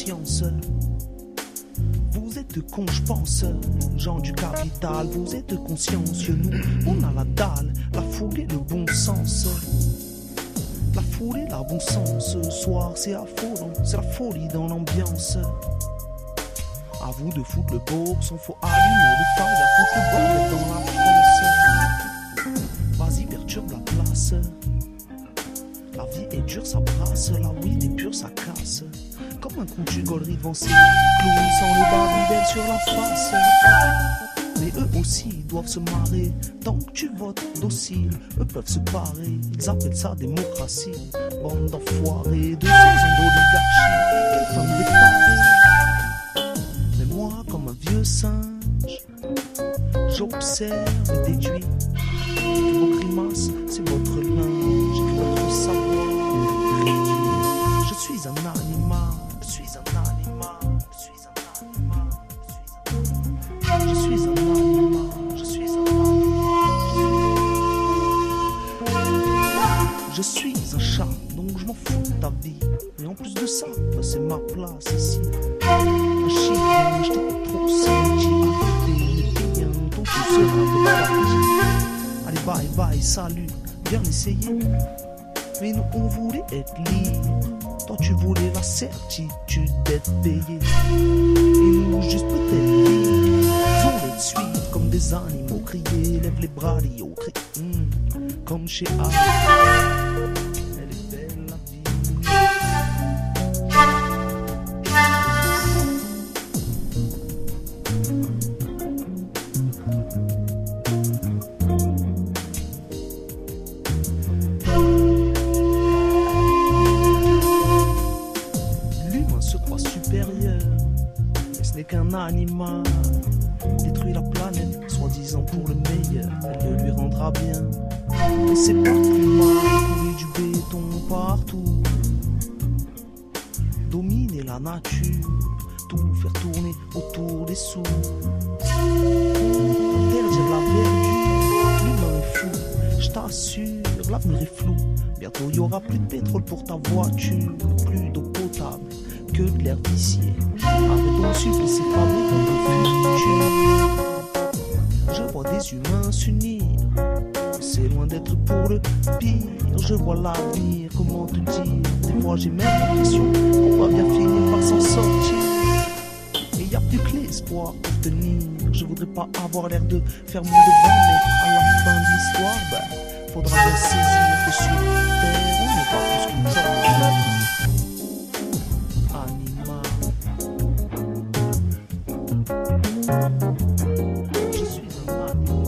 confiance. Vous êtes cons, je pense, gens du capital, vous êtes consciencieux. Nous, on a la dalle, la foule et le bon sens. La foule et la bon sens, ce soir c'est affolant, c'est la folie dans l'ambiance. À vous de foutre le box, on faut allumer le fire, à foutre le bordel dans la France. Vas-y, perturbe la place. La vie est dure, ça brasse, la weed est pure, ça casse. Comme un contu gaulerie devancé, clown sans le babybel sur la face. Mais eux aussi doivent se marrer. Tant que tu votes docile, eux peuvent se parer. Ils appellent ça démocratie. Bande d'enfoirés, 200 ans d'oligarchie. Quelle femme réparée. Mais moi, comme un vieux singe, j'observe et déduis que vos grimaces, c'est votre linge, que votre savoir réduit. Je suis un animal, je suis un animal, je suis un animal, je suis un animal, je suis un animal. Je suis un chat, donc je m'en fous de ta vie. Et en plus de ça, bah c'est ma place ici. Un chien, je t'ai trop senti affecté. Donc tu seras de la vie. Allez, bye bye, salut, bien essayé. Mais nous on voulait être libre. Toi tu voulais la certitude d'être payé. Et nous juste peut-être vivre. On les suivre comme des animaux, crier, lève les bras, Lio, crie. Comme chez Ali. Elle est belle la vie. L'humain se croit supérieur, mais ce n'est qu'un animal. Détruit la planète, soi-disant pour le meilleur, elle le lui rendra bien. Mais c'est pas plus mal, couler du béton partout. Dominer la nature, tout faire tourner autour des sous. Interdire la verdure, l'humain est fou, je t'assure, l'avenir est flou. Bientôt y aura plus de pétrole pour ta voiture, plus d'eau potable que de l'air vicié. Arrêtons de supplicer fabriquer un futur. Je vois des humains s'unir, c'est loin d'être pour le pire. Je vois l'avenir, comment te dire. Des fois j'ai même l'impression qu'on va bien finir par s'en sortir. Et y a plus que l'espoir pour tenir. Je voudrais pas avoir l'air de faire mon devoir, mais à la fin de l'histoire, faudra bien saisir que sur terre on n'est pas plus qu'une sorte animal. Je suis un animal.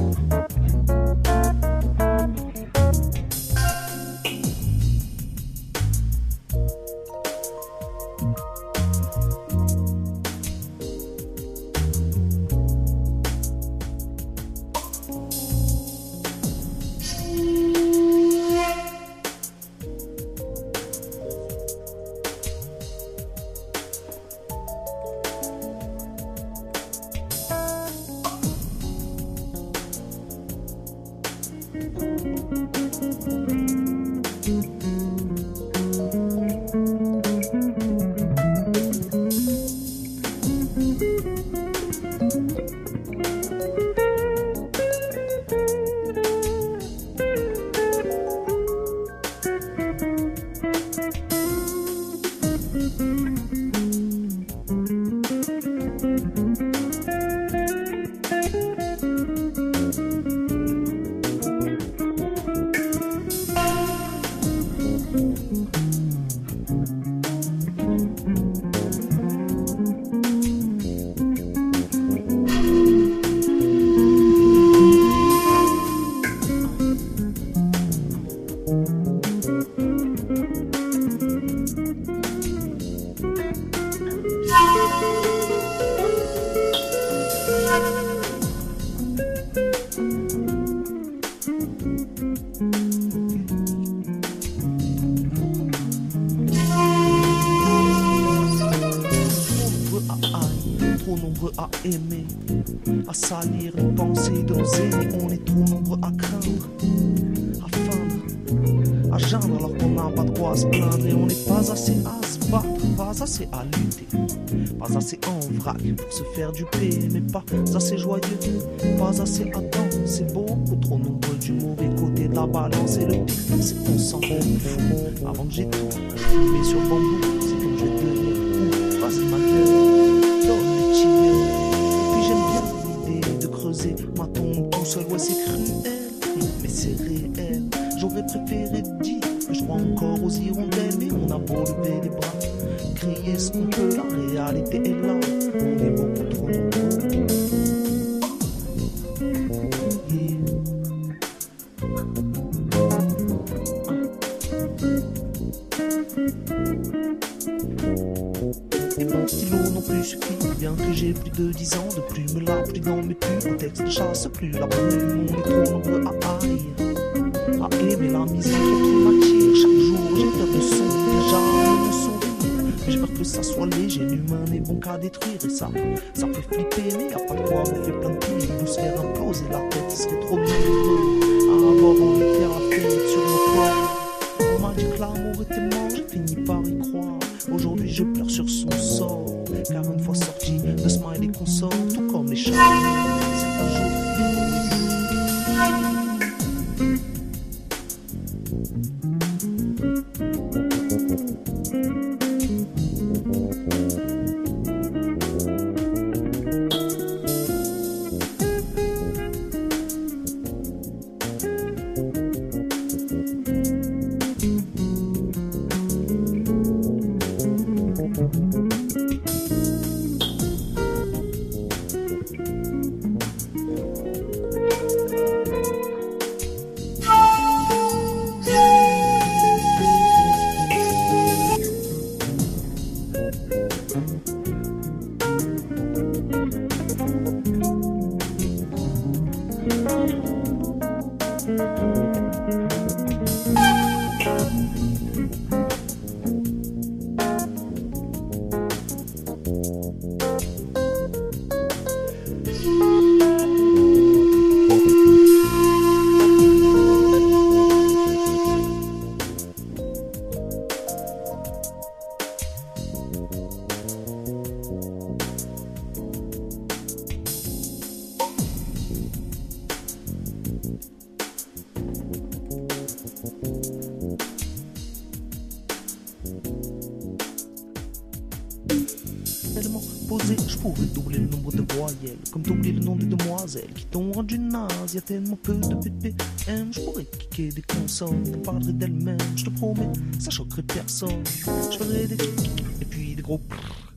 À aimer, à salir les pensées de nos aînés. On est trop nombreux à craindre, à feindre à geindre alors qu'on n'a pas de quoi se plaindre. Et on n'est pas assez à se battre, pas assez à lutter, pas assez en vrac pour se faire du paix, mais pas assez joyeux, pas assez à danser, beaucoup trop nombreux du mauvais côté de la balance. Et le pire c'est qu'on s'en fout avant que j'ai tout fumé sur bambou. C'est comme je vais devenir ouf, vas-y ma gueule, donne les tirs. Et puis j'aime bien l'idée de creuser ma tombe tout seul, ouais c'est cruel, mais c'est réel. J'aurais préféré dire que je crois encore aux hirondelles, mais on a beau lever les bras, crier ce qu'on peut, la réalité est là, on est beaucoup trop nombreux. Et mon stylo non plus suffit, bien que j'ai plus de 10 ans, de plume là, plus dans mes pubs, mon texte ne chasse plus la brume, on est trop nombreux à haïr, à aimer la misère qui m'attire. Chaque jour j'ai peur de sourire, déjà de sourire, mais j'ai peur que ça soit léger, l'humain n'est bon qu'à détruire. Et ça fait flipper, mais y'a pas de quoi, on fait plein de pires, nous se faire imploser la tête, ce serait trop bien heureux à avoir envie de faire la fête sur nos corps. On m'a dit que l'amour était mort, j'ai fini par y croire. Aujourd'hui je pleure sur son sort, car une fois sorti de Smiley qu'on sort, tout comme les chats, c'est un jour tellement posé, je pourrais doubler le nombre de voyelles, comme doubler le nom des demoiselles qui t'ont rendu naze. Y'a tellement peu de BPM, je pourrais kicker des consonnes, elles parleraient d'elles-mêmes, je te promets, ça choquerait personne. Je ferais des et puis des gros